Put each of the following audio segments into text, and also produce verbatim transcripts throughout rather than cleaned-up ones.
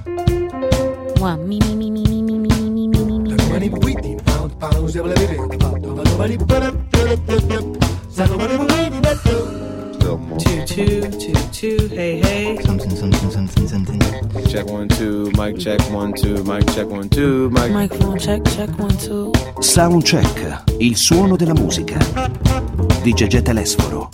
Mua, mi mi mi mi mi mi mi mi mi mi mi. Two, two, two, two, hey, hey. Something, something, something, something. Check one, two, mic check one, two, mic check one, two, mic. Microphone check, check one, two. Soundcheck, il suono della musica di Gegè Telesforo.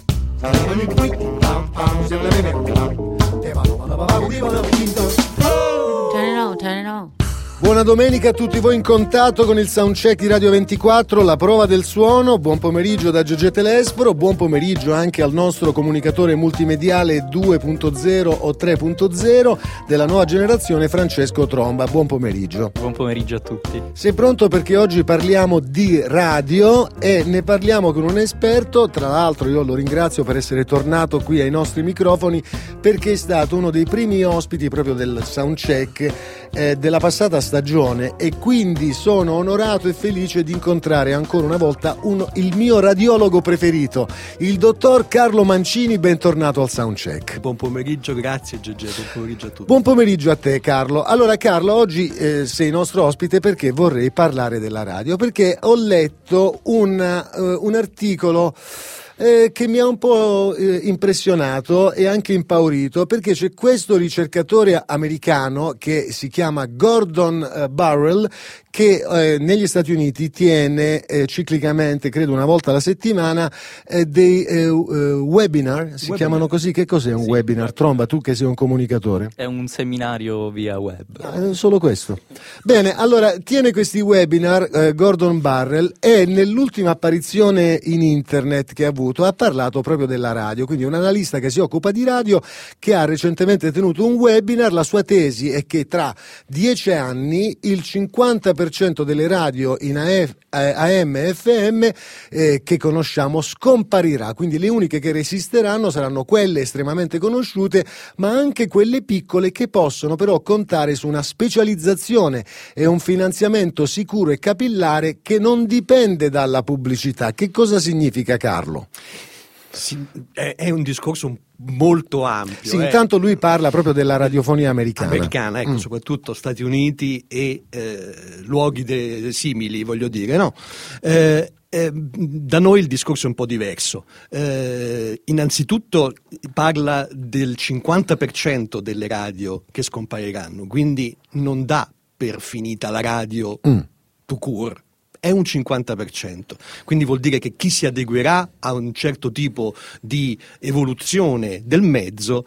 Turn it on, turn it on. Buona domenica a tutti voi in contatto con il Soundcheck di Radio ventiquattro, la prova del suono. Buon pomeriggio da Gegè Telesforo, buon pomeriggio anche al nostro comunicatore multimediale due punto zero o tre punto zero della nuova generazione, Francesco Tromba. Buon pomeriggio. Buon pomeriggio a tutti. Sei pronto? Perché oggi parliamo di radio e ne parliamo con un esperto. Tra l'altro io lo ringrazio per essere tornato qui ai nostri microfoni, perché è stato uno dei primi ospiti proprio del Soundcheck eh, della passata stagione, e quindi sono onorato e felice di incontrare ancora una volta uno, il mio radiologo preferito, il dottor Carlo Mancini. Bentornato al Soundcheck. Buon pomeriggio, grazie Gegè, buon pomeriggio a tutti. Buon pomeriggio a te, Carlo. Allora Carlo, oggi eh, sei nostro ospite perché vorrei parlare della radio, perché ho letto un, uh, un articolo Eh, che mi ha un po' eh, impressionato e anche impaurito, perché c'è questo ricercatore americano che si chiama Gordon eh, Burrell, che eh, negli Stati Uniti tiene eh, ciclicamente, credo una volta alla settimana, eh, dei eh, uh, webinar, si Webinar. chiamano così. Che cos'è un Sì. webinar? Tromba, tu che sei un comunicatore. È un seminario via web. Eh, solo questo. Bene, allora tiene questi webinar eh, Gordon Burrell, e nell'ultima apparizione in internet che ha avuto ha parlato proprio della radio, quindi un analista che si occupa di radio, che ha recentemente tenuto un webinar. La sua tesi è che tra dieci anni il cinquanta per cento delle radio in A M e F M eh, che conosciamo scomparirà, quindi le uniche che resisteranno saranno quelle estremamente conosciute, ma anche quelle piccole che possono però contare su una specializzazione e un finanziamento sicuro e capillare che non dipende dalla pubblicità. Che cosa significa, Carlo? Sì, è, è un discorso molto ampio. Sì, eh. intanto lui parla proprio della radiofonia americana. Americana, ecco, Mm. soprattutto Stati Uniti e eh, luoghi de- simili, voglio dire, no? Eh, eh, da noi il discorso è un po' diverso. Eh, innanzitutto parla del cinquanta per cento delle radio che scompariranno, quindi non dà per finita la radio Mm. tout court. È un cinquanta per cento, quindi vuol dire che chi si adeguerà a un certo tipo di evoluzione del mezzo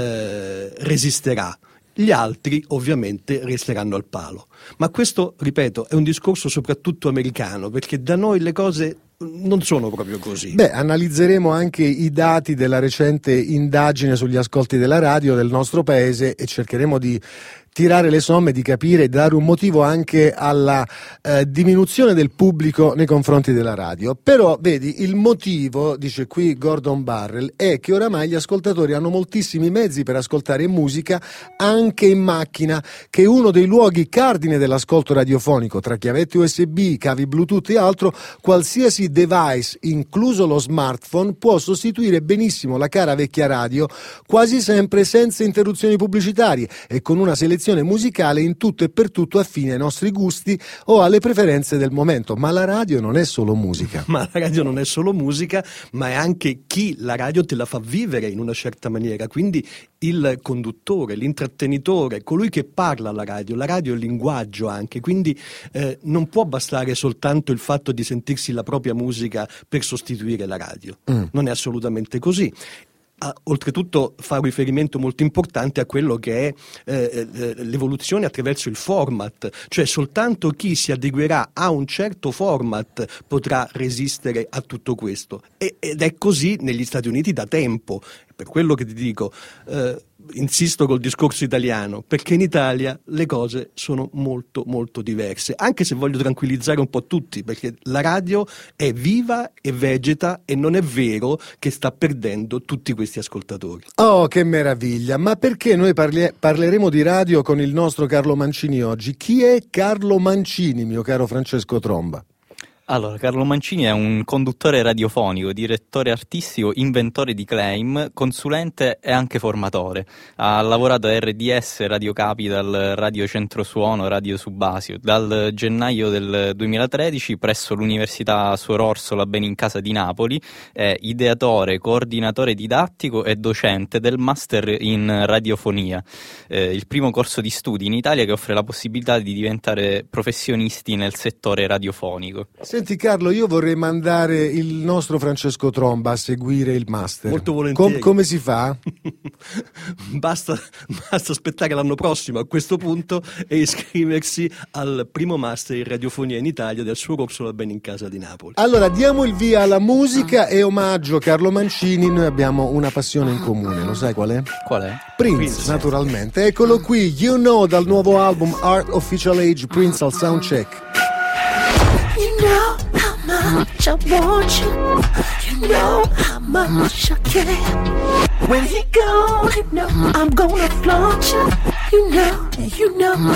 eh, resisterà. Gli altri ovviamente resteranno al palo. Ma questo, ripeto, è un discorso soprattutto americano, perché da noi le cose non sono proprio così. Beh, analizzeremo anche i dati della recente indagine sugli ascolti della radio del nostro paese e cercheremo di tirare le somme, di capire e dare un motivo anche alla eh, diminuzione del pubblico nei confronti della radio. Però vedi, il motivo, dice qui Gordon Burrell, è che oramai gli ascoltatori hanno moltissimi mezzi per ascoltare musica anche in macchina, che è uno dei luoghi cardine dell'ascolto radiofonico. Tra chiavette U S B, cavi Bluetooth e altro, qualsiasi device, incluso lo smartphone, può sostituire benissimo la cara vecchia radio, quasi sempre senza interruzioni pubblicitarie e con una selezione musicale in tutto e per tutto affine ai nostri gusti o alle preferenze del momento. Ma la radio non è solo musica. Ma la radio non è solo musica, ma è anche chi la radio te la fa vivere in una certa maniera, quindi il conduttore, l'intrattenitore, colui che parla alla radio. La radio è il linguaggio anche, quindi eh, non può bastare soltanto il fatto di sentirsi la propria musica per sostituire la radio. Mm. Non è assolutamente così. Ah, oltretutto fa un riferimento molto importante a quello che è eh, eh, l'evoluzione attraverso il format, cioè soltanto chi si adeguerà a un certo format potrà resistere a tutto questo, e, ed è così negli Stati Uniti da tempo. Per quello che ti dico, eh, insisto col discorso italiano, perché in Italia le cose sono molto molto diverse, anche se voglio tranquillizzare un po' tutti, perché la radio è viva e vegeta e non è vero che sta perdendo tutti questi ascoltatori. Oh, che meraviglia! Ma perché noi parli- parleremo di radio con il nostro Carlo Mancini oggi? Chi è Carlo Mancini, mio caro Francesco Tromba? Allora, Carlo Mancini è un conduttore radiofonico, direttore artistico, inventore di claim, consulente e anche formatore. Ha lavorato a R D S, Radio Capital, Radio Centrosuono, Radio Subasio. Dal gennaio del duemilatredici presso l'Università Suor Orsola Benincasa di Napoli è ideatore, coordinatore didattico e docente del Master in Radiofonia, eh, il primo corso di studi in Italia che offre la possibilità di diventare professionisti nel settore radiofonico. Senti Carlo, io vorrei mandare il nostro Francesco Tromba a seguire il master. Molto volentieri. Com- come si fa? basta, basta aspettare l'anno prossimo a questo punto e iscriversi al primo master in radiofonia in Italia del Suor Orsola Benincasa di Napoli. Allora diamo il via alla musica e omaggio a Carlo Mancini. Noi abbiamo una passione in comune, lo sai qual è? Qual è? Prince, Prince. Naturalmente. Eccolo qui, You Know, dal nuovo album Art Official Age, Prince al Soundcheck. You know how much I want you. You know how much I care. When he gone, you know I'm gonna flaunt you. You know, you know.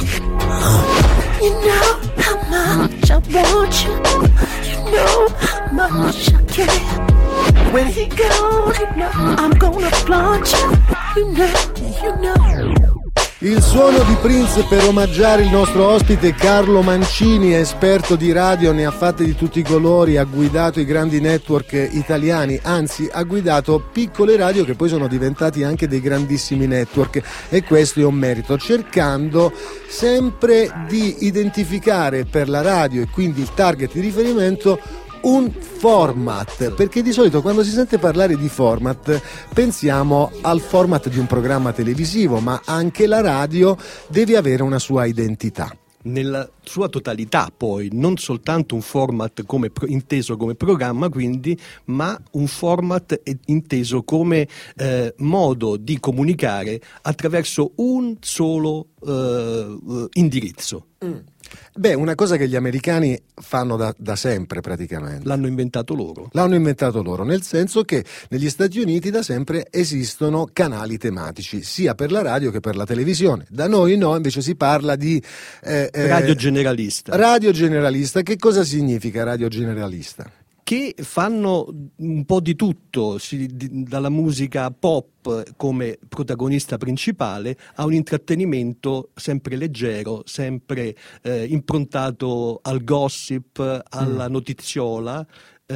You know how much I want you. You know how much I care. When he gone, you know I'm gonna flaunt you. You know, you know. Il suono di Prince per omaggiare il nostro ospite Carlo Mancini, esperto di radio, ne ha fatte di tutti i colori, ha guidato i grandi network italiani, anzi ha guidato piccole radio che poi sono diventati anche dei grandissimi network, e questo è un merito, cercando sempre di identificare per la radio e quindi il target di riferimento un format, perché di solito quando si sente parlare di format pensiamo al format di un programma televisivo, ma anche la radio deve avere una sua identità. Nella sua totalità poi, non soltanto un format come pro, inteso come programma quindi, ma un format inteso come eh, modo di comunicare attraverso un solo eh, indirizzo. Mm. Beh, una cosa che gli americani fanno da, da sempre praticamente. L'hanno inventato loro. L'hanno inventato loro, nel senso che negli Stati Uniti da sempre esistono canali tematici, sia per la radio che per la televisione. Da noi no, invece si parla di... Eh, radio eh, generalista. Radio generalista. Che cosa significa radio generalista? Che fanno un po' di tutto, si, di, dalla musica pop come protagonista principale a un intrattenimento sempre leggero, sempre eh, improntato al gossip, alla mm. notiziola,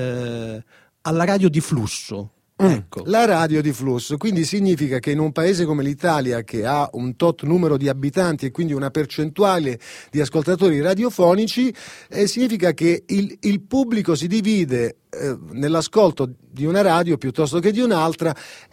eh, alla radio di flusso. Ecco. La radio di flusso, quindi significa che in un paese come l'Italia, che ha un tot numero di abitanti e quindi una percentuale di ascoltatori radiofonici, eh, significa che il, il pubblico si divide eh, nell'ascolto di una radio piuttosto che di un'altra,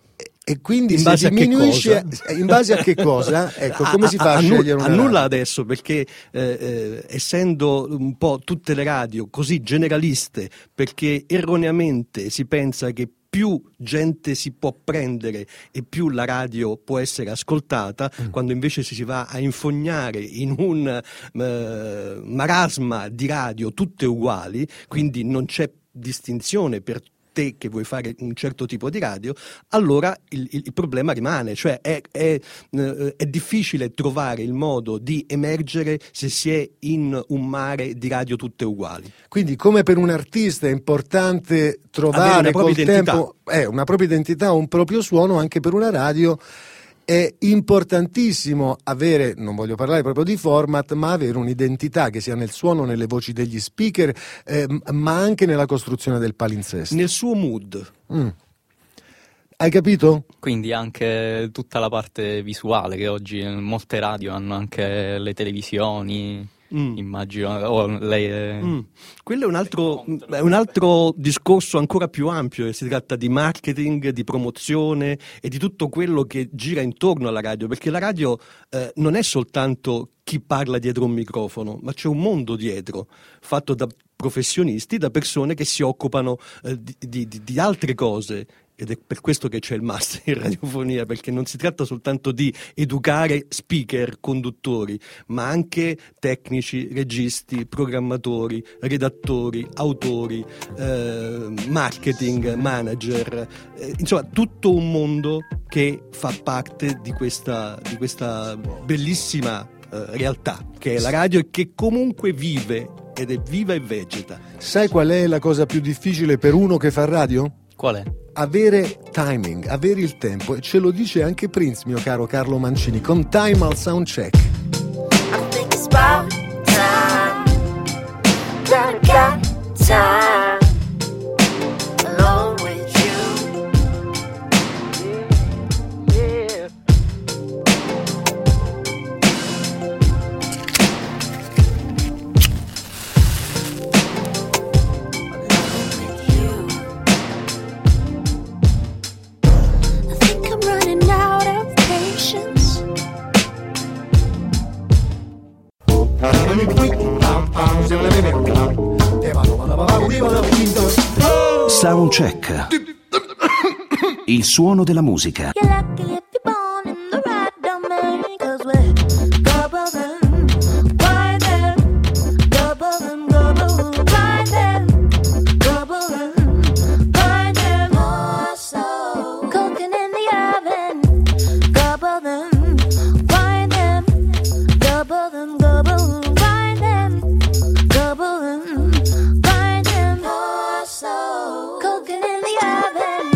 e quindi in si base diminuisce a che cosa? In base a che cosa? Ecco, come si fa a, a, a scegliere una a nulla radio? adesso, perché eh, eh, essendo un po' tutte le radio così generaliste, perché erroneamente si pensa che più gente si può prendere e più la radio può essere ascoltata, mm. quando invece si va a infognare in un uh, marasma di radio tutte uguali, quindi non c'è distinzione per te che vuoi fare un certo tipo di radio, allora il, il, il problema rimane, cioè è, è, eh, è difficile trovare il modo di emergere se si è in un mare di radio tutte uguali. Quindi come per un artista è importante trovare col tempo eh, una propria identità, un proprio suono, anche per una radio è importantissimo avere, non voglio parlare proprio di format, ma avere un'identità che sia nel suono, nelle voci degli speaker, eh, ma anche nella costruzione del palinsesto. Nel suo mood. Mm. Hai capito? Quindi anche tutta la parte visuale, che oggi molte radio hanno anche le televisioni. Mm. Immagino, oh, lei è... mm. Quello è un altro, è un altro discorso ancora più ampio. Si tratta di marketing, di promozione e di tutto quello che gira intorno alla radio, perché la radio eh, non è soltanto chi parla dietro un microfono, ma c'è un mondo dietro fatto da professionisti, da persone che si occupano eh, di, di, di altre cose. Ed è per questo che c'è il master in radiofonia, perché non si tratta soltanto di educare speaker, conduttori, ma anche tecnici, registi, programmatori, redattori, autori, eh, marketing, manager, eh, insomma tutto un mondo che fa parte di questa, di questa bellissima eh, realtà che è la radio e che comunque vive ed è viva e vegeta. Sai qual è la cosa più difficile per uno che fa radio? Qual è? Avere timing, avere il tempo, e ce lo dice anche Prince, mio caro Carlo Mancini, con Time al Soundcheck. I think it's about time that I got time alone with you. Yeah. With you. I think I'm running out of patience. Soundcheck. Il suono della musica. You're lucky if you're born in the right domain, 'cause we're double them, why them, double them, double, why them, double them, why them, more so, cooking in the oven, double them, why them, double them, double, why them, double them, why them, more so, cooking in the oven.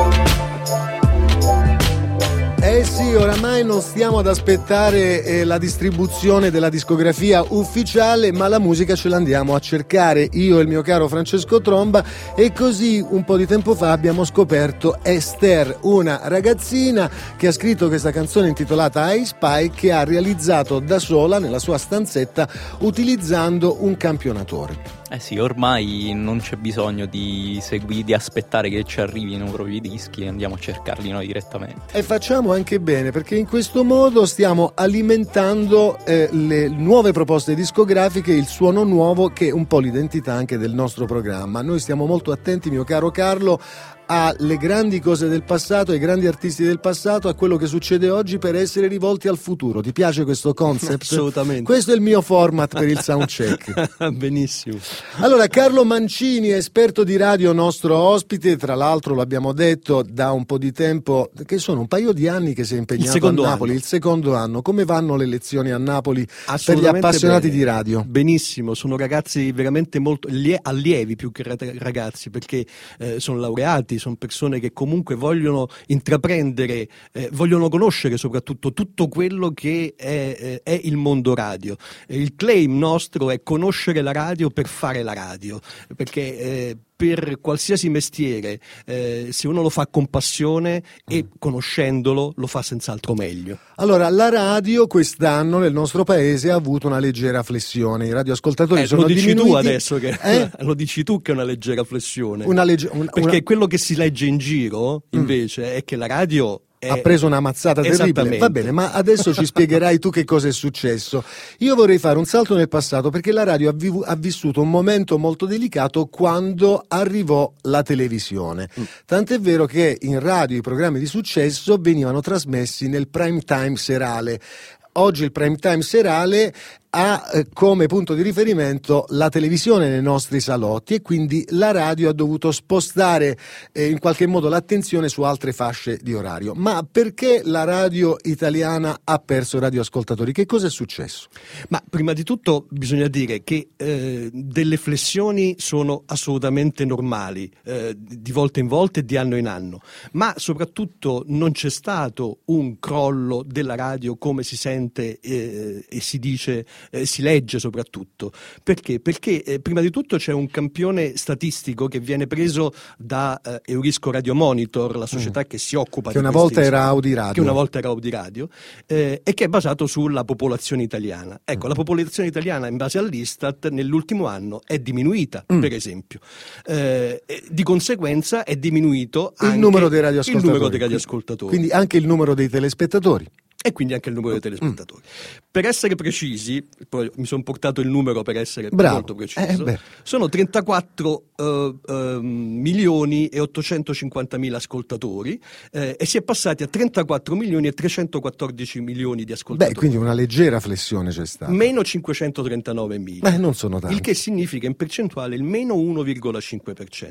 Eh sì, oramai non stiamo ad aspettare eh, la distribuzione della discografia ufficiale, ma la musica ce l'andiamo a cercare, io e il mio caro Francesco Tromba, e così un po' di tempo fa abbiamo scoperto Esther, una ragazzina che ha scritto questa canzone intitolata I Spy, che ha realizzato da sola nella sua stanzetta utilizzando un campionatore. Eh sì, ormai non c'è bisogno di seguire, di aspettare che ci arrivino proprio i dischi e andiamo a cercarli noi direttamente. E facciamo anche bene, perché in questo modo stiamo alimentando eh, le nuove proposte discografiche, il suono nuovo, che è un po' l'identità anche del nostro programma. Noi stiamo molto attenti, mio caro Carlo, alle grandi cose del passato, ai grandi artisti del passato, a quello che succede oggi, per essere rivolti al futuro. Ti piace questo concept? Assolutamente. Questo è il mio format per il soundcheck. Benissimo. Allora, Carlo Mancini, esperto di radio, nostro ospite, tra l'altro l'abbiamo detto da un po' di tempo, che sono un paio di anni che sei impegnato a Napoli, anno. il secondo anno. Come vanno le lezioni a Napoli per gli Assolutamente appassionati bene. di radio? Benissimo, sono ragazzi veramente molto lie- allievi più che ragazzi, perché eh, sono laureati, sono persone che comunque vogliono intraprendere, eh, vogliono conoscere soprattutto tutto quello che è, eh, è il mondo radio. E il claim nostro è conoscere la radio per fare la radio, perché eh, per qualsiasi mestiere, eh, se uno lo fa con passione e conoscendolo lo fa senz'altro meglio. Allora, la radio quest'anno nel nostro paese ha avuto una leggera flessione, i radioascoltatori Eh, sono lo dici diminuiti. tu adesso che Eh? lo dici tu che è una leggera flessione. Una legge- un- Perché una- quello che si legge in giro invece è che la radio è... ha preso una mazzata terribile. Esattamente. Va bene, ma adesso ci spiegherai tu che cosa è successo. Io vorrei fare un salto nel passato, perché la radio ha, vivu- ha vissuto un momento molto delicato quando arrivò la televisione. Mm. Tant'è vero che in radio i programmi di successo venivano trasmessi nel prime time serale. Oggi il prime time serale ha eh, come punto di riferimento la televisione nei nostri salotti, e quindi la radio ha dovuto spostare eh, in qualche modo l'attenzione su altre fasce di orario. Ma perché la radio italiana ha perso radioascoltatori? Che cosa è successo? Ma prima di tutto bisogna dire che eh, delle flessioni sono assolutamente normali, eh, di volta in volta e di anno in anno, ma soprattutto non c'è stato un crollo della radio come si sente eh, e si dice, eh, si legge soprattutto. Perché? Perché eh, prima di tutto c'è un campione statistico che viene preso da eh, Eurisco Radio Monitor, la società mm. che si occupa che di una questi volta era studi, Audi Radio. che una volta era Audi Radio, eh, e che è basato sulla popolazione italiana. Ecco, mm. la popolazione italiana in base all'Istat nell'ultimo anno è diminuita, mm. per esempio. Eh, di conseguenza è diminuito il anche numero dei radioascoltatori. il numero dei radioascoltatori. Quindi anche il numero dei telespettatori. E quindi anche il numero dei telespettatori. Mm. Per essere precisi, poi mi sono portato il numero per essere Bravo. molto preciso, Eh, sono trentaquattro uh, uh, milioni e ottocentocinquantamila ascoltatori, eh, e si è passati a trentaquattro milioni e trecentoquattordici milioni di ascoltatori. Beh, quindi una leggera flessione c'è stata. Meno cinquecentotrentanove mila. Beh, non sono tanti. Il che significa in percentuale il meno uno virgola cinque per cento. Mm.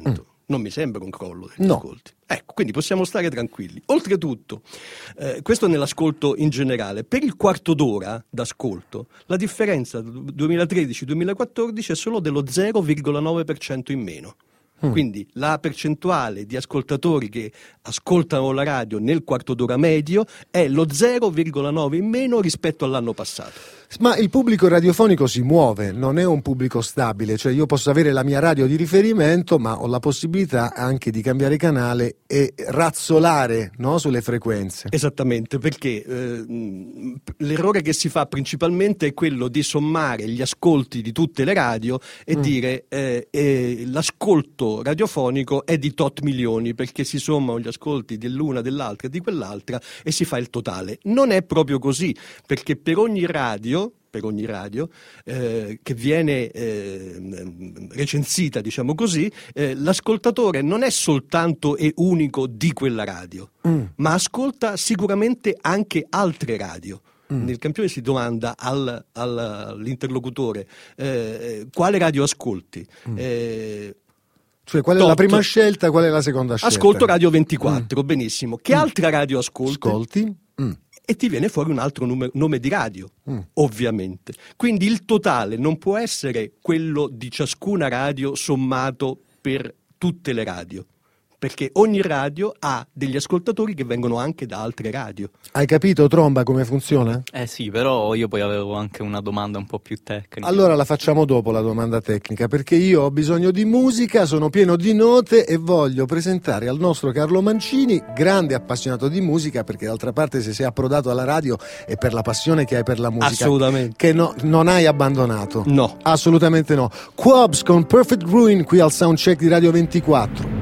Non mi sembra un crollo degli No. ascolti. Ecco, quindi possiamo stare tranquilli. Oltretutto, eh, questo nell'ascolto in generale, per il quarto d'ora d'ascolto, la differenza duemilatredici duemilaquattordici è solo dello zero virgola nove per cento in meno. Mm. Quindi la percentuale di ascoltatori che ascoltano la radio nel quarto d'ora medio è lo zero virgola nove in meno rispetto all'anno passato. Ma il pubblico radiofonico si muove, non è un pubblico stabile, cioè io posso avere la mia radio di riferimento, ma ho la possibilità anche di cambiare canale e razzolare, no, sulle frequenze. Esattamente, perché eh, l'errore che si fa principalmente è quello di sommare gli ascolti di tutte le radio e mm. dire eh, eh, l'ascolto radiofonico è di tot milioni, perché si sommano gli ascolti dell'una, dell'altra e di quell'altra e si fa il totale. Non è proprio così, perché per ogni radio per ogni radio eh, che viene eh, recensita, diciamo così, eh, l'ascoltatore non è soltanto e unico di quella radio, mm. ma ascolta sicuramente anche altre radio. Mm. Nel campione si domanda al, al, all'interlocutore eh, quale radio ascolti. Mm. Eh, Cioè, qual è tot. la prima scelta, qual è la seconda scelta? Ascolto Radio ventiquattro, mm. benissimo. Che mm. altra radio ascolti? Ascolti? Mm. E ti viene fuori un altro nome, nome di radio, mm. ovviamente. Quindi il totale non può essere quello di ciascuna radio sommato per tutte le radio, perché ogni radio ha degli ascoltatori che vengono anche da altre radio. Hai capito, Tromba, come funziona? Eh sì, però io poi avevo anche una domanda un po' più tecnica. Allora la facciamo dopo la domanda tecnica, perché io ho bisogno di musica, sono pieno di note e voglio presentare al nostro Carlo Mancini, grande appassionato di musica, perché d'altra parte se sei approdato alla radio è per la passione che hai per la musica. Assolutamente. Che no, non hai abbandonato. No. Assolutamente no. Quabs con Perfect Ruin qui al Soundcheck di Radio ventiquattro.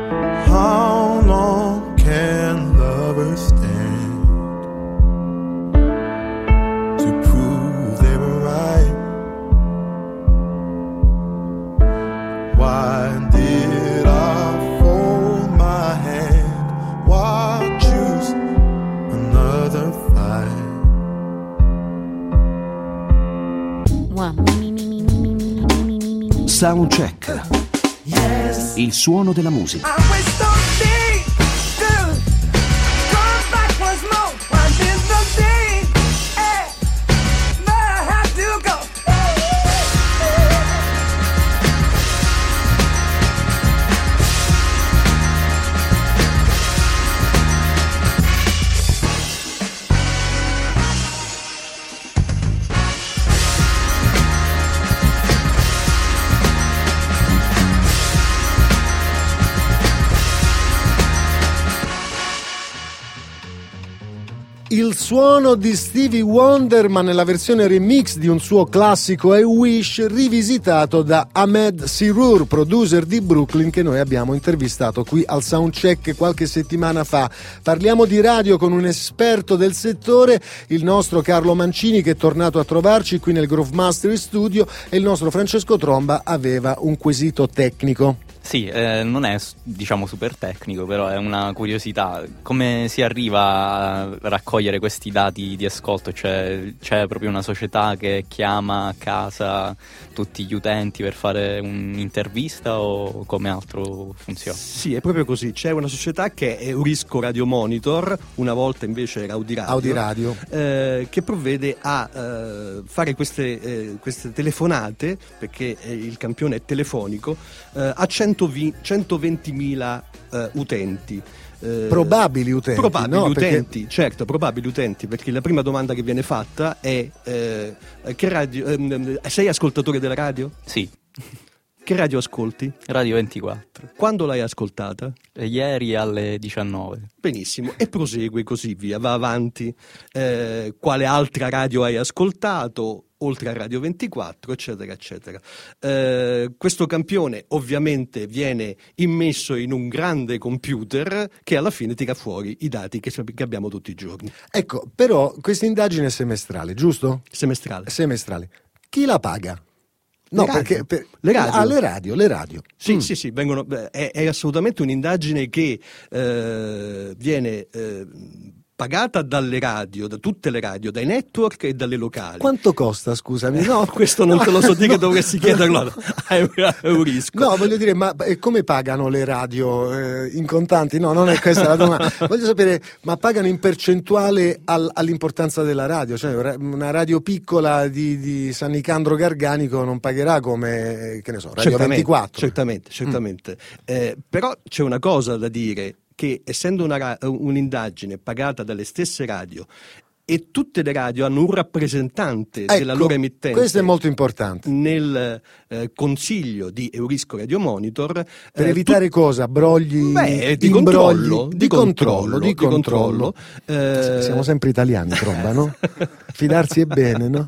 How long can lovers stand to prove they were right? Why did I fold my hand? Why choose another fight? Soundcheck. Yes. Il suono della musica. I wish something good come back once more. Why did something eh, but I have to go. Il suono di Stevie Wonder, ma nella versione remix di un suo classico I Wish, rivisitato da Ahmed Sirur, producer di Brooklyn, che noi abbiamo intervistato qui al Soundcheck qualche settimana fa. Parliamo di radio con un esperto del settore, il nostro Carlo Mancini, che è tornato a trovarci qui nel Groove Master Studio, e il nostro Francesco Tromba aveva un quesito tecnico. Sì, eh, non è diciamo super tecnico, però è una curiosità. Come si arriva a raccogliere questi dati di ascolto? Cioè, c'è proprio una società che chiama a casa tutti gli utenti per fare un'intervista o come altro funziona? Sì, è proprio così. C'è una società che è Eurisco Radio Monitor, una volta invece era Audi Radio, Audi Radio. Eh, che provvede a eh, fare queste, eh, queste telefonate, perché eh, il campione è telefonico, eh, a centoventimila eh, utenti. Eh, probabili utenti, probabili no? utenti, Perché... certo, probabili utenti, perché la prima domanda che viene fatta è eh, che radio, eh, sei ascoltatore della radio? Sì. Che radio ascolti? Radio ventiquattro. Quando l'hai ascoltata? E ieri alle diciannove. Benissimo, e prosegue così via, va avanti. Eh, quale altra radio hai ascoltato? Oltre a Radio ventiquattro, eccetera, eccetera. Eh, questo campione ovviamente viene immesso in un grande computer che alla fine tira fuori i dati che, che abbiamo tutti i giorni. Ecco, però questa indagine è semestrale, giusto? Semestrale. Semestrale. Chi la paga? No, le perché per, le radio. Ah, le radio, le radio. Sì, mm. sì, sì, vengono, è, è assolutamente un'indagine che eh, viene eh, pagata dalle radio, da tutte le radio, dai network e dalle locali. Quanto costa, scusami? No, questo non te lo so dire, che dovresti chiederlo a Eurisco. No, voglio dire, ma come pagano le radio? Eh, in contanti? No, non è questa la domanda. Voglio sapere, ma pagano in percentuale al, all'importanza della radio? Cioè, una radio piccola di, di San Nicandro Garganico non pagherà come, che ne so, Radio certamente, ventiquattro. Certamente, certamente. Mm. Eh, però c'è una cosa da dire, che essendo una, un'indagine pagata dalle stesse radio e tutte le radio hanno un rappresentante ecco, della loro emittente, questo è molto importante, nel eh, consiglio di Eurisco Radio Monitor, per eh, evitare tu... cosa? Brogli, Beh, di imbrogli, controllo, di, di controllo, controllo, di controllo. Di controllo. Eh... Siamo sempre italiani, Tromba, no? Fidarsi è bene, no?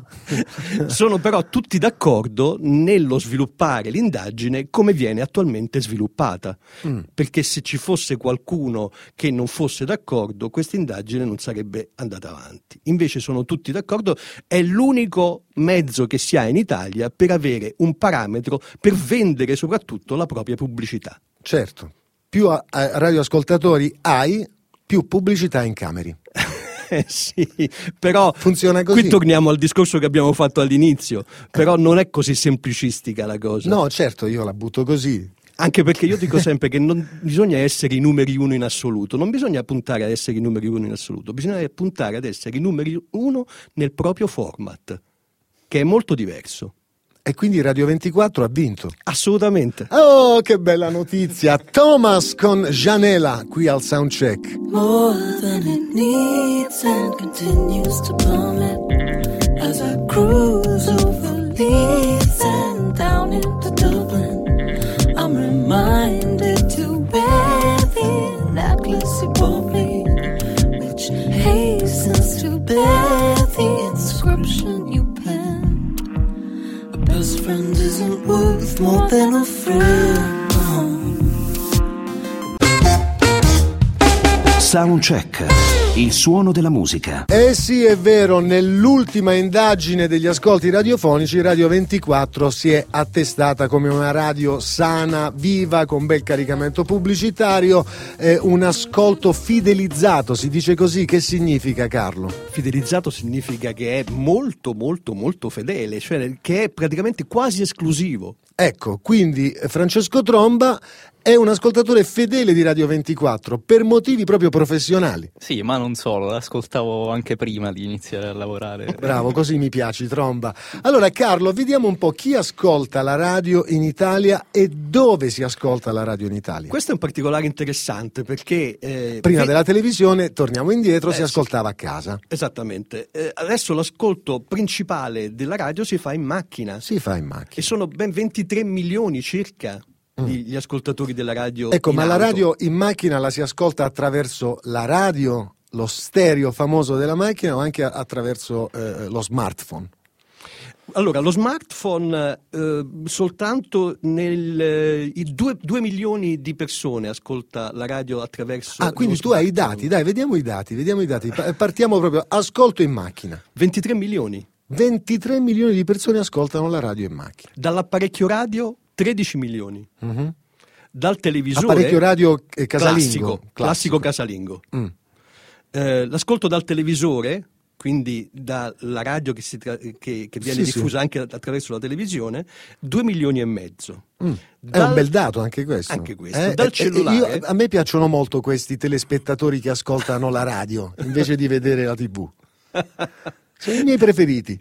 Sono però tutti d'accordo nello sviluppare l'indagine come viene attualmente sviluppata, mm. perché se ci fosse qualcuno che non fosse d'accordo, questa indagine non sarebbe andata avanti. Invece sono tutti d'accordo, è l'unico mezzo che si ha in Italia per avere un parametro per vendere soprattutto la propria pubblicità. Certo, più a, a radioascoltatori hai, più pubblicità incameri. Eh sì, però funziona così. Qui torniamo al discorso che abbiamo fatto all'inizio, però non è così semplicistica la cosa. No, certo, io la butto così. Anche perché io dico sempre che non bisogna essere i numeri uno in assoluto, non bisogna puntare ad essere i numeri uno in assoluto, bisogna puntare ad essere i numeri uno nel proprio format, che è molto diverso. E quindi Radio ventiquattro ha vinto. Assolutamente. Oh, che bella notizia. Thomas con Janela qui al Soundcheck. More than it needs and continues to plummet as I cruise over Leeds and down into Dublin. I'm reminded to bear the necklace you bought me, which hastens to bear the inscription you penned. A best friend isn't worth more than a friend. Soundcheck, il suono della musica. Eh sì, è vero, nell'ultima indagine degli ascolti radiofonici Radio ventiquattro si è attestata come una radio sana, viva, con bel caricamento pubblicitario, eh, un ascolto fidelizzato, si dice così. Che significa, Carlo? Fidelizzato significa che è molto molto molto fedele, cioè che è praticamente quasi esclusivo. Ecco, quindi Francesco Tromba è un ascoltatore fedele di Radio ventiquattro per motivi proprio professionali. Sì, ma non solo, l'ascoltavo anche prima di iniziare a lavorare. Bravo, così mi piaci, Tromba. Allora, Carlo, vediamo un po' chi ascolta la radio in Italia e dove si ascolta la radio in Italia. Questo è un particolare interessante perché... Eh, prima ve... della televisione, torniamo indietro, eh, si sì. ascoltava a casa. Esattamente. Eh, adesso l'ascolto principale della radio si fa in macchina. Si fa in macchina. E sono ben ventitré milioni circa gli ascoltatori della radio. Ecco, ma auto. La radio in macchina la si ascolta attraverso la radio, lo stereo famoso della macchina, o anche attraverso eh, lo smartphone? Allora, lo smartphone eh, soltanto nel eh, i due, due milioni di persone ascolta la radio attraverso. Ah, quindi tu hai i dati, dai, vediamo i dati, vediamo i dati. Partiamo proprio, ascolto in macchina. ventitré milioni. ventitré milioni di persone ascoltano la radio in macchina. Dall'apparecchio radio tredici milioni. Uh-huh. Dal televisore apparecchio radio eh, casalingo. Classico, classico. classico casalingo. Mm. Eh, l'ascolto dal televisore, quindi dalla radio che, si tra- che, che viene sì, diffusa sì. anche attraverso la televisione, due milioni e mezzo. Mm. Dal... È un bel dato anche questo. Anche questo. Eh, Dal eh, cellulare. Io, a me piacciono molto questi telespettatori che ascoltano la radio invece di vedere la tivù. Sono i miei preferiti.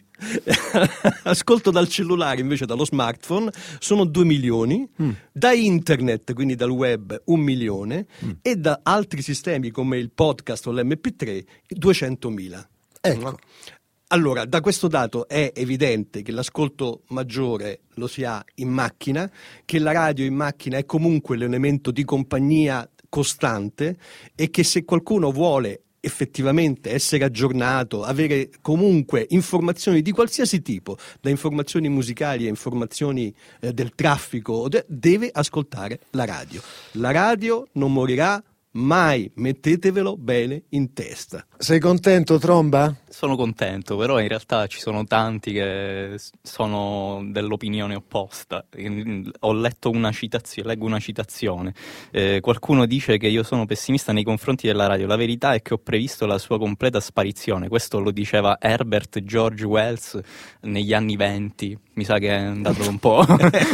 Ascolto dal cellulare invece dallo smartphone sono due milioni, mm. da internet, quindi dal web un milione mm. e da altri sistemi come il podcast o l'emme pi tre duecentomila. Ecco. Allora, da questo dato è evidente che l'ascolto maggiore lo si ha in macchina, che la radio in macchina è comunque l'elemento di compagnia costante e che se qualcuno vuole effettivamente essere aggiornato, avere comunque informazioni di qualsiasi tipo, da informazioni musicali a informazioni eh, del traffico, de- deve ascoltare la radio. La radio non morirà mai mettetevelo bene in testa. Sei contento, Tromba? Sono contento, però in realtà ci sono tanti che s- sono dell'opinione opposta. In- Ho letto una citazione, leggo una citazione. Eh, qualcuno dice che io sono pessimista nei confronti della radio. La verità è che ho previsto la sua completa sparizione. Questo lo diceva Herbert George Wells negli anni venti. Mi sa che è andato un po'.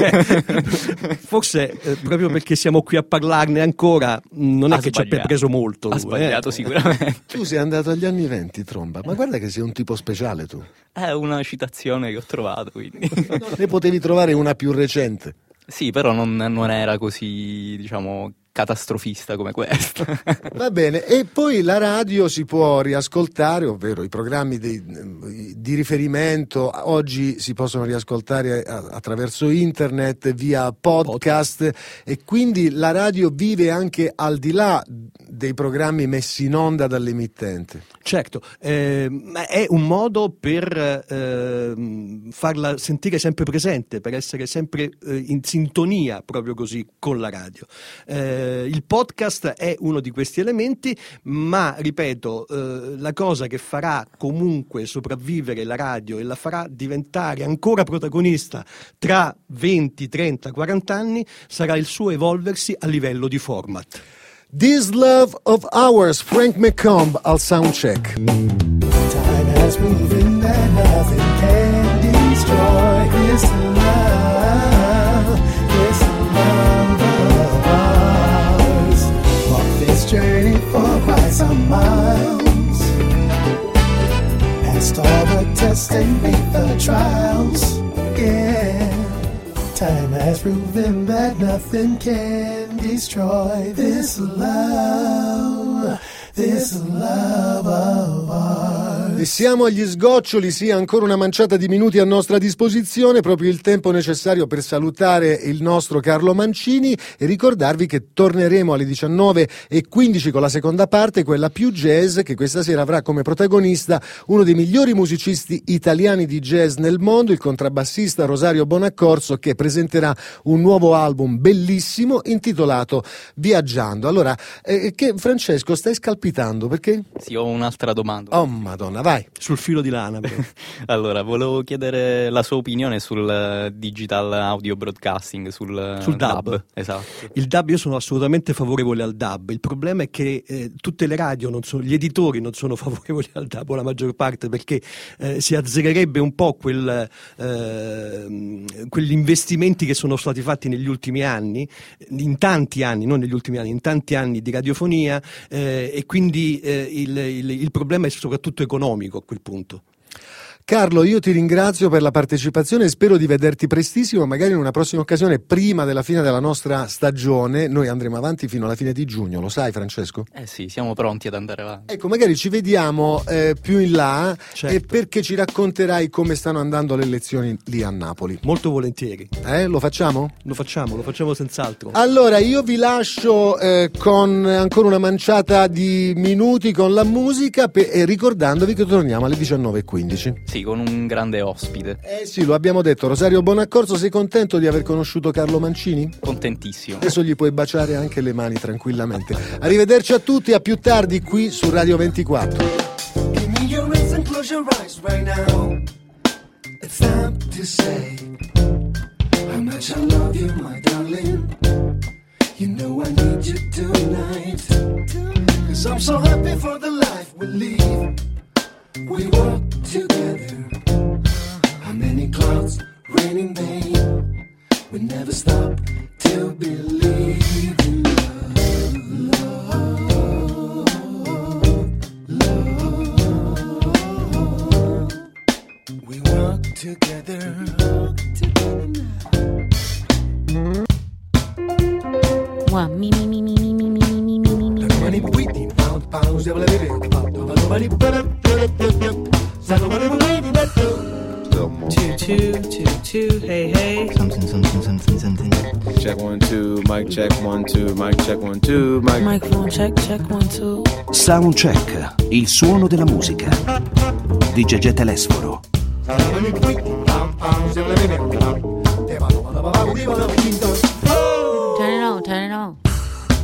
Forse eh, proprio perché siamo qui a parlarne ancora, non è Ha che ci sbagliato. ha preso molto. Ha lui, sbagliato eh. sicuramente. Tu sei andato agli anni venti, Tromba, ma guarda che sei un tipo speciale tu. È una citazione che ho trovato, quindi. Ne potevi trovare una più recente. Sì, però non, non era così, diciamo, catastrofista come questa. Va bene, e poi la radio si può riascoltare, ovvero i programmi di, di riferimento oggi si possono riascoltare a- attraverso internet, via podcast, e quindi la radio vive anche al di là dei programmi messi in onda dall'emittente. Certo, eh, ma è un modo per eh, farla sentire sempre presente, per essere sempre eh, in sintonia, proprio così, con la radio. Eh, il podcast è uno di questi elementi, ma ripeto, eh, la cosa che farà comunque sopravvivere la radio e la farà diventare ancora protagonista tra venti, trenta, quaranta anni sarà il suo evolversi a livello di format. This Love of Ours, Frank McComb al soundcheck. Time has proven that nothing can destroy this love, this love of ours. Walk this journey for quite some miles, past all the tests and meet the trials. Yeah, time has proven that nothing can destroy this love, this love of ours. E siamo agli sgoccioli, sì, ancora una manciata di minuti a nostra disposizione, proprio il tempo necessario per salutare il nostro Carlo Mancini e ricordarvi che torneremo alle diciannove e quindici con la seconda parte, quella più jazz, che questa sera avrà come protagonista uno dei migliori musicisti italiani di jazz nel mondo, il contrabbassista Rosario Bonaccorso, che presenterà un nuovo album bellissimo intitolato Viaggiando. Allora, eh, che Francesco, stai scalpitando, perché? Sì, ho un'altra domanda. Oh Madonna, vai! Sul filo di lana. però. Allora, volevo chiedere la sua opinione sul eh, digital audio broadcasting, sul, eh, Sul D A B. Esatto. Il D A B, io sono assolutamente favorevole al D A B. Il problema è che eh, tutte le radio, non sono, gli editori non sono favorevoli al D A B, o la maggior parte, perché eh, si azzererebbe un po' quel, eh, quegli investimenti che sono stati fatti negli ultimi anni, in tanti anni, non negli ultimi anni, in tanti anni di radiofonia, eh, e quindi eh, il, il, il problema è soprattutto economico a quel punto. Carlo, io ti ringrazio per la partecipazione e spero di vederti prestissimo, magari in una prossima occasione, prima della fine della nostra stagione. Noi andremo avanti fino alla fine di giugno, lo sai Francesco? Eh sì, siamo pronti ad andare avanti. Ecco, magari ci vediamo eh, più in là, Certo. e perché ci racconterai come stanno andando le elezioni lì a Napoli. Molto volentieri. Eh, lo facciamo? Lo facciamo, lo facciamo senz'altro. Allora, io vi lascio eh, con ancora una manciata di minuti con la musica, pe- e ricordandovi che torniamo alle diciannove e quindici. Sì, con un grande ospite. Eh sì, lo abbiamo detto, Rosario Bonaccorso. Sei contento di aver conosciuto Carlo Mancini? Contentissimo. Adesso gli puoi baciare anche le mani tranquillamente. Arrivederci a tutti, a più tardi qui su Radio ventiquattro. Give me your hands and close your eyes right now. It's time to say how much I love you, my darling. You know I need you tonight. Cause I'm so happy for the life we live. We walk together. How many clouds, raining day. We never stop to believe in love. Love, love. We walk together. Walk together now. Moi, me, me, me, me, me, me, me, me, me, me, me, me. Money waiting, pound, pounds, double it, money, Two, two, two, two, hey, hey. Something, something, something, something. Check one, two, mic check one, two, mic check one, two, mic. Microphone check, check one, two. Soundcheck, il suono della musica. Di Gegè Telesforo. Money waiting, pound, pounds, double it, Turn it on, turn it on.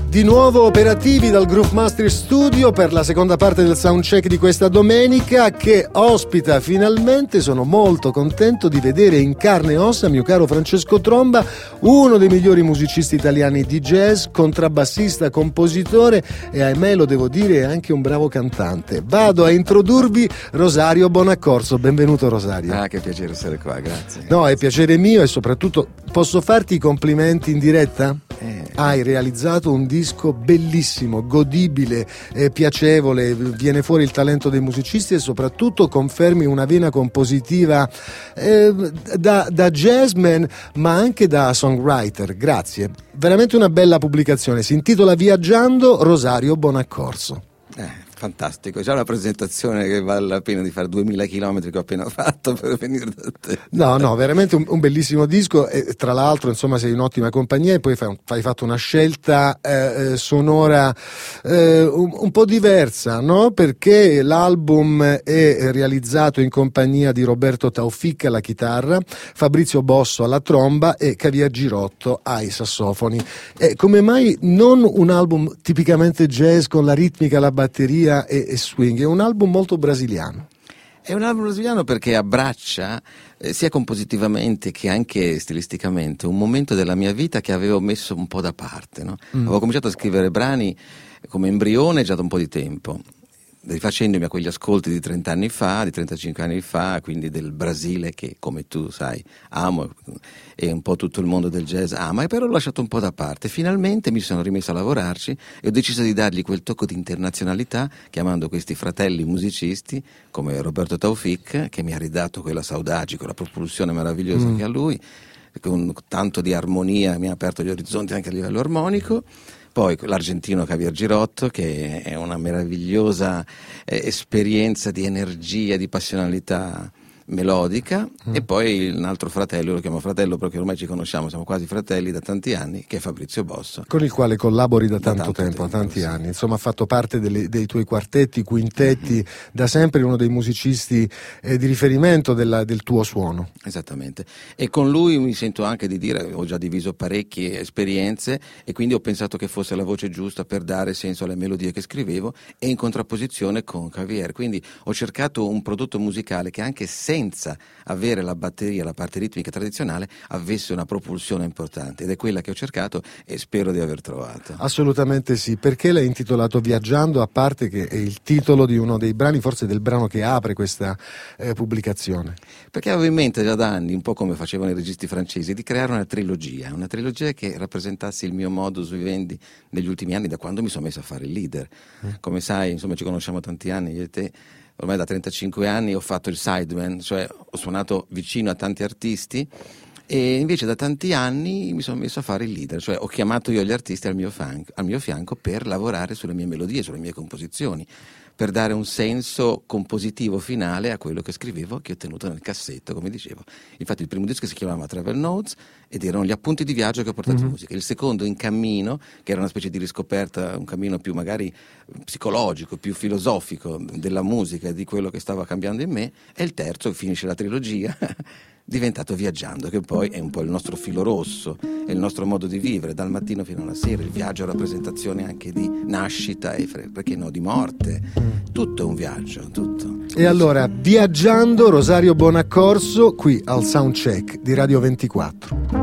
Di nuovo operativi dal Groove Master Studio per la seconda parte del soundcheck di questa domenica, che ospita finalmente, sono molto contento di vedere in carne e ossa mio caro Francesco Tromba, uno dei migliori musicisti italiani di jazz, contrabbassista, compositore e, ahimè lo devo dire, anche un bravo cantante. Vado a introdurvi Rosario Bonaccorso. Benvenuto Rosario. Ah, che piacere essere qua, grazie. No, è piacere mio, e soprattutto posso farti i complimenti in diretta? Eh. Hai realizzato un disco bellissimo, godibile, eh, piacevole, viene fuori il talento dei musicisti e soprattutto confermi una vena compositiva eh, da, da jazzman ma anche da songwriter. Grazie, veramente una bella pubblicazione, si intitola Viaggiando, Rosario Bonaccorso. Eh. Fantastico, già una presentazione che vale la pena di fare duemila chilometri che ho appena fatto per venire da te. No, no, veramente un, un bellissimo disco, e tra l'altro insomma sei in ottima compagnia, e poi fai, hai fatto una scelta eh, sonora eh, un, un po' diversa, no? Perché l'album è realizzato in compagnia di Roberto Taufik alla chitarra, Fabrizio Bosso alla tromba e Javier Girotto ai sassofoni. E come mai non un album tipicamente jazz con la ritmica, la batteria e, e swing? È un album molto brasiliano. È un album brasiliano perché abbraccia eh, sia compositivamente che anche stilisticamente un momento della mia vita che avevo messo un po' da parte, no? Mm. Avevo cominciato a scrivere brani come embrione già da un po' di tempo, rifacendomi a quegli ascolti di trenta anni fa, di trentacinque anni fa, quindi del Brasile che, come tu sai, amo, e un po' tutto il mondo del jazz ama, e però l'ho lasciato un po' da parte. Finalmente mi sono rimesso a lavorarci e ho deciso di dargli quel tocco di internazionalità, chiamando questi fratelli musicisti come Roberto Taufik, che mi ha ridato quella saudade, quella propulsione meravigliosa mm. che ha lui, con tanto di armonia, mi ha aperto gli orizzonti anche a livello armonico. Poi l'argentino Javier Girotto, che è una meravigliosa eh, esperienza di energia, di passionalità melodica, mm. e poi un altro fratello, lo chiamo fratello perché ormai ci conosciamo, siamo quasi fratelli da tanti anni, che è Fabrizio Bosso, con il quale collabori da, da tanto, tanto tempo, tempo, da tanti sì. anni, insomma ha fatto parte delle, dei tuoi quartetti, quintetti, mm-hmm. da sempre uno dei musicisti eh, di riferimento della, del tuo suono. Esattamente, e con lui mi sento anche di dire, ho già diviso parecchie esperienze e quindi ho pensato che fosse la voce giusta per dare senso alle melodie che scrivevo, e in contrapposizione con Javier, quindi ho cercato un prodotto musicale che anche senza avere la batteria, la parte ritmica tradizionale, avesse una propulsione importante, ed è quella che ho cercato e spero di aver trovato. Assolutamente sì. Perché l'hai intitolato Viaggiando, a parte che è il titolo di uno dei brani, forse del brano che apre questa eh, pubblicazione? Perché avevo in mente già da anni, un po' come facevano i registi francesi, di creare una trilogia, una trilogia che rappresentasse il mio modus vivendi negli ultimi anni, da quando mi sono messo a fare il leader. Mm. Come sai, insomma, ci conosciamo tanti anni, io e te. Ormai da trentacinque anni ho fatto il sideman, cioè ho suonato vicino a tanti artisti, e invece da tanti anni mi sono messo a fare il leader, cioè ho chiamato io gli artisti al mio, fan, al mio fianco per lavorare sulle mie melodie, sulle mie composizioni, per dare un senso compositivo finale a quello che scrivevo, che ho tenuto nel cassetto, come dicevo. Infatti il primo disco si chiamava Travel Notes ed erano gli appunti di viaggio che ho portato in mm-hmm. musica. Il secondo, In Cammino, che era una specie di riscoperta, un cammino più magari psicologico, più filosofico della musica e di quello che stava cambiando in me, e il terzo, finisce la trilogia, diventato Viaggiando, che poi è un po' il nostro filo rosso, è il nostro modo di vivere dal mattino fino alla sera. Il viaggio è rappresentazione anche di nascita e, perché no, di morte. Tutto è un viaggio, tutto. E allora, Viaggiando, Rosario Bonaccorso, qui al Soundcheck di Radio ventiquattro.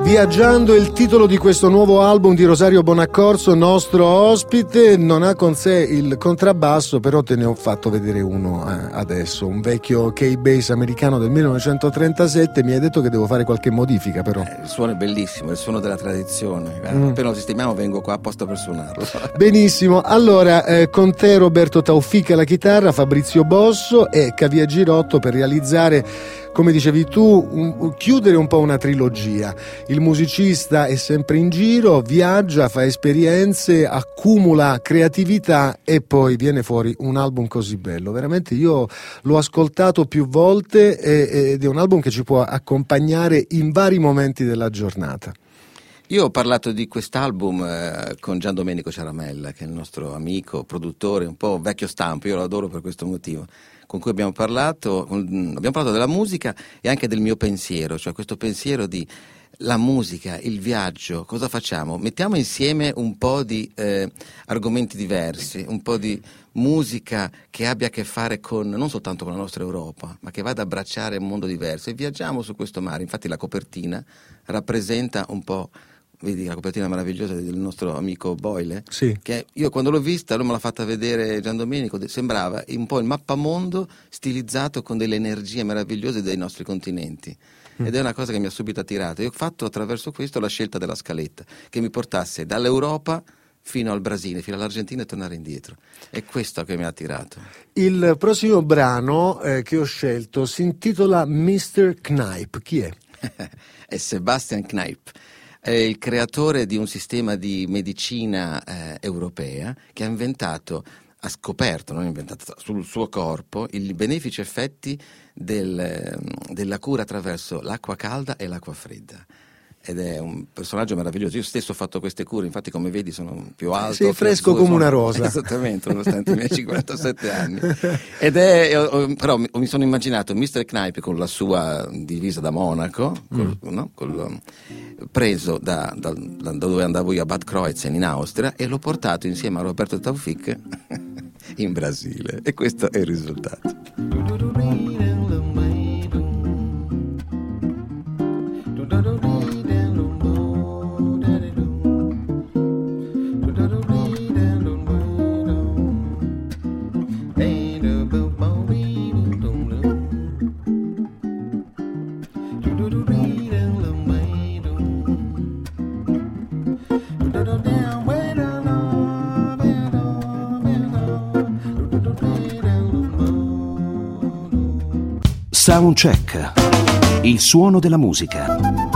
Viaggiando è il titolo di questo nuovo album di Rosario Bonaccorso, nostro ospite. Non ha con sé il contrabbasso, però te ne ho fatto vedere uno eh, adesso, un vecchio K-Bass americano del millenovecentotrentasette. Mi hai detto che devo fare qualche modifica, però. Eh, il suono è bellissimo, è il suono della tradizione. Guarda, Mm. appena lo sistemiamo vengo qua apposta per suonarlo. Benissimo, allora eh, con te Roberto Taufik alla chitarra, Fabrizio Bosso e Cavia Girotto per realizzare, come dicevi tu, un, chiudere un po' una trilogia. Il musicista è sempre in giro, viaggia, fa esperienze, accumula creatività e poi viene fuori un album così bello. Veramente io l'ho ascoltato più volte e, ed è un album che ci può accompagnare in vari momenti della giornata. Io ho parlato di quest'album eh, con Gian Domenico Ciaramella, che è il nostro amico, produttore, un po' vecchio stampo, io lo adoro per questo motivo, con cui abbiamo parlato, con, abbiamo parlato della musica e anche del mio pensiero, cioè questo pensiero di la musica, il viaggio, cosa facciamo? Mettiamo insieme un po' di eh, argomenti diversi, un po' di musica che abbia a che fare con non soltanto con la nostra Europa, ma che vada ad abbracciare un mondo diverso e viaggiamo su questo mare. Infatti la copertina rappresenta un po', vedi la copertina meravigliosa del nostro amico Boyle, Sì. che io quando l'ho vista, lui me l'ha fatta vedere Gian Domenico, sembrava un po' il mappamondo stilizzato con delle energie meravigliose dei nostri continenti. Ed è una cosa che mi ha subito attirato. Io ho fatto attraverso questo la scelta della scaletta, che mi portasse dall'Europa fino al Brasile, fino all'Argentina e tornare indietro. È questo che mi ha attirato. Il prossimo brano eh, che ho scelto si intitola mister Knipe. Chi è? È Sebastian Kneipp. È il creatore di un sistema di medicina eh, europea che ha inventato, ha scoperto, non inventato, sul suo corpo i benefici effetti del, della cura attraverso l'acqua calda e l'acqua fredda. Ed è un personaggio meraviglioso. Io stesso ho fatto queste cure, infatti come vedi sono più alto, Sei fresco più come una sono- rosa. Esattamente, nonostante i miei cinquantasette anni. Ed è, ho- ho- però mi, mi sono immaginato mister Kneipp con la sua divisa da monaco, col- no? Col- preso da, da- da dove andavo io a Bad Kreuzen in Austria, e l'ho portato insieme a Roberto Taufik in Brasile, e questo è il risultato. Soundcheck, il suono della musica.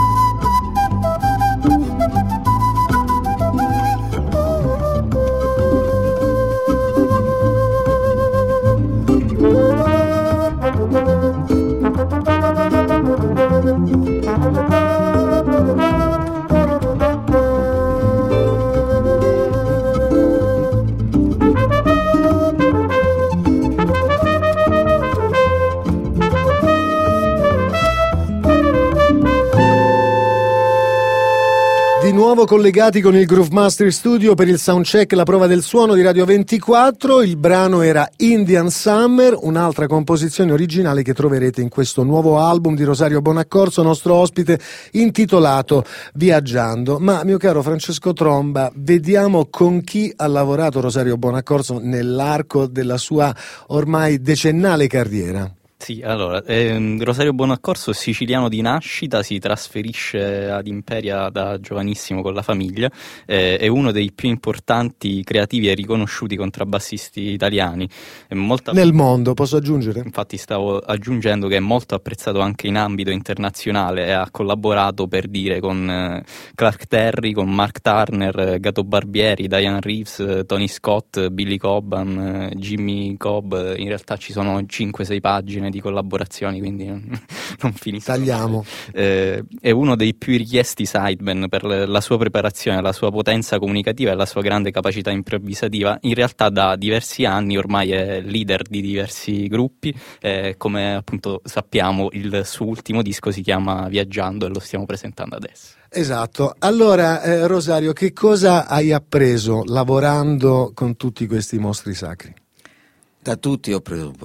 Di nuovo collegati con il Groove Master Studio per il soundcheck, la prova del suono di Radio ventiquattro. Il brano era Indian Summer, un'altra composizione originale che troverete in questo nuovo album di Rosario Bonaccorso, nostro ospite, intitolato Viaggiando. Ma mio caro Francesco Tromba, vediamo con chi ha lavorato Rosario Bonaccorso nell'arco della sua ormai decennale carriera. Sì, allora, ehm, Rosario Bonaccorso, siciliano di nascita, si trasferisce ad Imperia da giovanissimo con la famiglia, eh, è uno dei più importanti, creativi e riconosciuti contrabbassisti italiani. È molto... Nel mondo, posso aggiungere? Infatti stavo aggiungendo che è molto apprezzato anche in ambito internazionale e ha collaborato, per dire, con eh, Clark Terry, con Mark Turner, eh, Gato Barbieri, Diane Reeves, eh, Tony Scott, Billy Cobham, eh, Jimmy Cobb. In realtà ci sono cinque sei pagine di collaborazioni, quindi non, non finisco. Tagliamo. Eh, è uno dei più richiesti sideman per le- la sua preparazione, la sua potenza comunicativa e la sua grande capacità improvvisativa. In realtà da diversi anni ormai è leader di diversi gruppi, eh, come appunto sappiamo il suo ultimo disco si chiama Viaggiando e lo stiamo presentando adesso. Esatto. Allora, eh, Rosario, che cosa hai appreso lavorando con tutti questi mostri sacri? Da tutti ho preso un po'.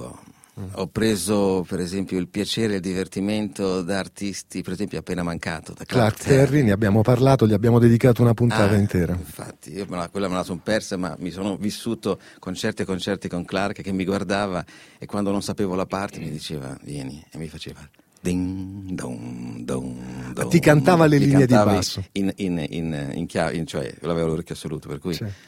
Ho preso per esempio il piacere e il divertimento da artisti per esempio appena mancato, da Clark, Clark Terry, ne abbiamo parlato, gli abbiamo dedicato una puntata ah, intera. Infatti, io me la, quella me la sono persa, ma mi sono vissuto concerti e concerti con Clark che mi guardava e quando non sapevo la parte mi diceva vieni e mi faceva ding, dong, dong, dong. Ti cantava le Mi linee di cantavi basso. In, in, in, in chiave, in, cioè l'avevo l'orecchio assoluto, per cui Cioè.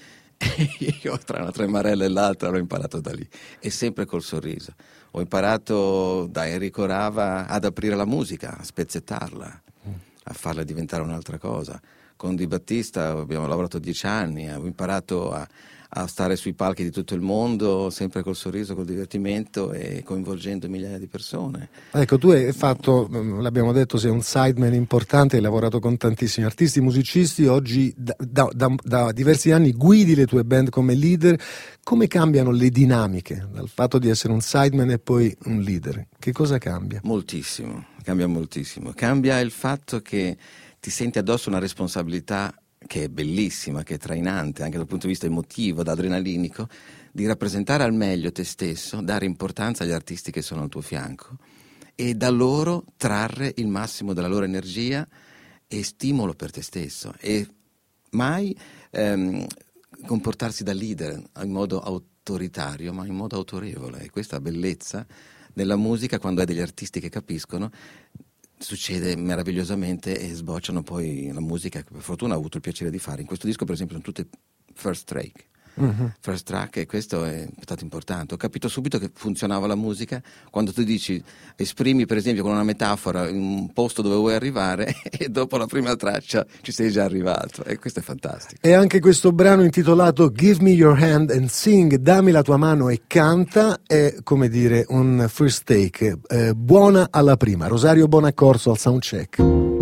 io tra una tremarella e l'altra l'ho imparato da lì e sempre col sorriso. Ho imparato da Enrico Rava ad aprire la musica, a spezzettarla, a farla diventare un'altra cosa. Con Di Battista abbiamo lavorato dieci anni, ho imparato a, a stare sui palchi di tutto il mondo, sempre col sorriso, col divertimento e coinvolgendo migliaia di persone. Ecco, tu hai fatto, l'abbiamo detto, sei un sideman importante, hai lavorato con tantissimi artisti, musicisti, oggi da, da, da, da diversi anni guidi le tue band come leader. Come cambiano le dinamiche dal fatto di essere un sideman e poi un leader? Che cosa cambia? Moltissimo, cambia moltissimo. Cambia il fatto che ti senti addosso una responsabilità che è bellissima, che è trainante anche dal punto di vista emotivo, da adrenalinico, di rappresentare al meglio te stesso, dare importanza agli artisti che sono al tuo fianco e da loro trarre il massimo della loro energia e stimolo per te stesso e mai ehm, comportarsi da leader in modo autoritario ma in modo autorevole. E questa bellezza nella musica, quando hai degli artisti che capiscono, succede meravigliosamente e sbocciano poi la musica che per fortuna ho avuto il piacere di fare. In questo disco per esempio sono tutte first track, mm-hmm. first track e questo è stato importante. Ho capito subito che funzionava la musica quando tu dici, esprimi per esempio con una metafora un posto dove vuoi arrivare e dopo la prima traccia ci sei già arrivato e questo è fantastico. E anche questo brano intitolato Give Me Your Hand and Sing, dammi la tua mano e canta, è come dire un first take, eh, buona alla prima. Rosario Bonaccorso al soundcheck.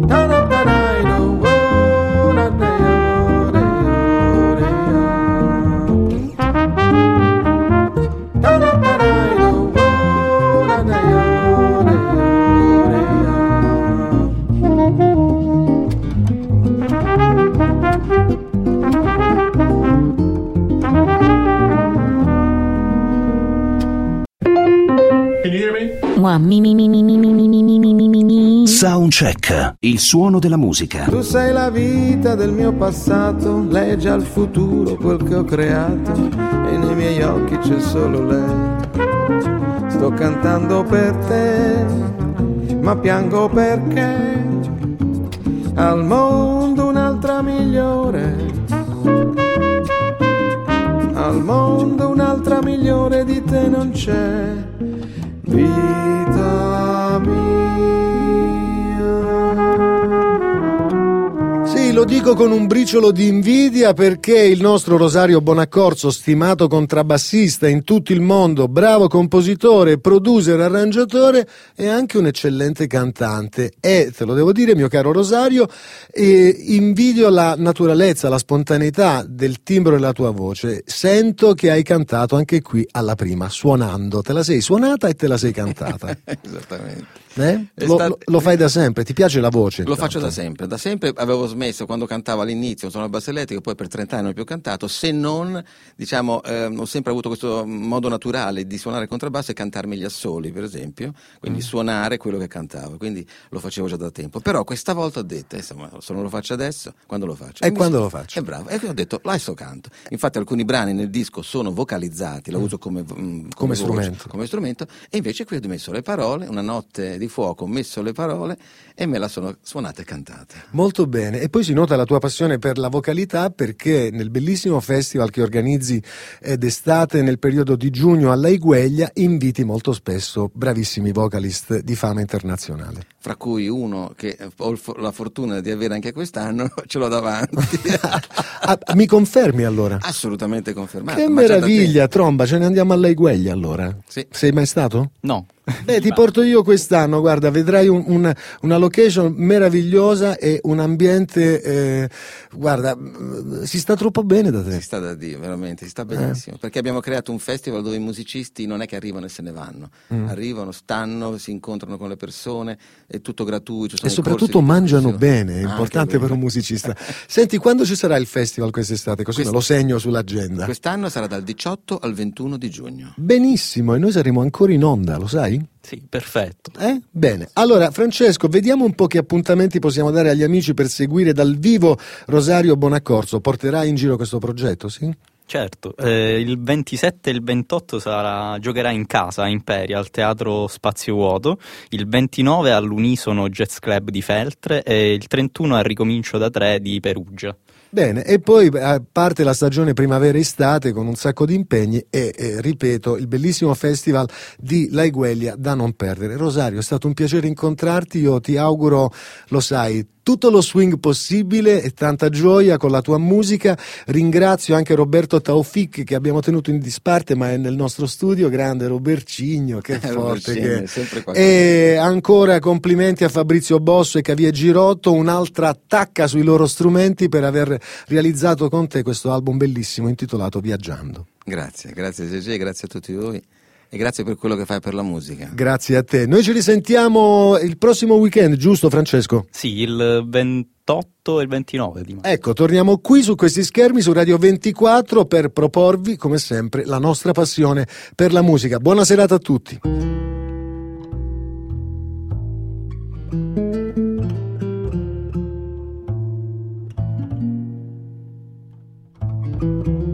Mua, mi, mi, mi, mi, mi, mi, mi, mi, mi, mi, mi, mi. Soundcheck, il suono della musica. Tu sei la vita del mio passato, lei è già il futuro, quel che ho creato, e nei miei occhi c'è solo lei. Sto cantando per te, ma piango perché al mondo un'altra migliore, al mondo un'altra migliore di te non c'è. Vita mia. Sì, lo dico con un briciolo di invidia perché il nostro Rosario Bonaccorso, stimato contrabbassista in tutto il mondo, bravo compositore, producer, arrangiatore e anche un eccellente cantante. E, te lo devo dire mio caro Rosario, eh, invidio la naturalezza, la spontaneità del timbro della tua voce. Sento che hai cantato anche qui alla prima, suonando. Te la sei suonata e te la sei cantata. Esattamente. Eh? Lo, stato... lo, lo fai da sempre? Ti piace la voce? Lo intanto? faccio da sempre, da sempre avevo smesso quando cantavo all'inizio, sono al basso elettrico, poi per trent'anni non ho più cantato, se non, diciamo, eh, ho sempre avuto questo modo naturale di suonare il contrabbasso e cantarmi gli assoli, per esempio, quindi mm. suonare quello che cantavo, quindi lo facevo già da tempo, però questa volta ho detto, insomma, se non lo faccio adesso, quando lo faccio? E, e quando mi... lo faccio? È bravo, e ho detto, adesso canto, infatti alcuni brani nel disco sono vocalizzati, la uso come, mh, come, come voce, strumento, come strumento, e invece qui ho messo le parole, Una notte di fuoco, ho messo le parole e me la sono suonata e cantata. Molto bene, e poi si nota la tua passione per la vocalità perché nel bellissimo festival che organizzi eh, d'estate nel periodo di giugno alla Igueglia inviti molto spesso bravissimi vocalist di fama internazionale. Fra cui uno che ho la fortuna di avere anche quest'anno, ce l'ho davanti. ah, mi confermi allora? Assolutamente confermato. Che ma meraviglia, Tromba, ce ne andiamo alla Igueglia allora? Sì. Sei mai stato? No. Beh, ti porto io quest'anno, guarda, vedrai un, un, una location meravigliosa e un ambiente, eh, guarda, si sta troppo bene da te. Si sta da Dio, veramente, si sta benissimo, eh. perché abbiamo creato un festival dove i musicisti non è che arrivano e se ne vanno, mm. arrivano, stanno, si incontrano con le persone, è tutto gratuito. E soprattutto mangiano bene, è importante per un musicista. Senti, quando ci sarà il festival quest'estate? Così Quest... me lo segno sull'agenda. Quest'anno sarà dal diciotto al ventuno di giugno. Benissimo, e noi saremo ancora in onda, lo sai? Sì, perfetto. Eh? Bene. Allora, Francesco, vediamo un po' che appuntamenti possiamo dare agli amici per seguire dal vivo Rosario Bonaccorso. Porterai in giro questo progetto, sì? Certo, eh, il ventisette e il ventotto sarà, giocherà in casa a Imperia al Teatro Spazio Vuoto, il ventinove all'Unisono Jazz Club di Feltre e il trentuno al Ricomincio da tre di Perugia. Bene, e poi parte la stagione primavera-estate con un sacco di impegni e, e ripeto, il bellissimo festival di Laigueglia da non perdere. Rosario, è stato un piacere incontrarti, io ti auguro, lo sai, tutto lo swing possibile e tanta gioia con la tua musica. Ringrazio anche Roberto Taufik che abbiamo tenuto in disparte ma è nel nostro studio, grande Robercigno, che forte che è. E ancora complimenti a Fabrizio Bosso e Cavie Girotto, un'altra tacca sui loro strumenti per aver realizzato con te questo album bellissimo intitolato Viaggiando. Grazie, grazie Gigi, grazie a tutti voi. E grazie per quello che fai per la musica. Grazie a te. Noi ci risentiamo il prossimo weekend, giusto Francesco? Sì, il ventotto e il ventinove di maggio. Ecco, torniamo qui su questi schermi su Radio ventiquattro per proporvi, come sempre, la nostra passione per la musica. Buona serata a tutti. Thank you.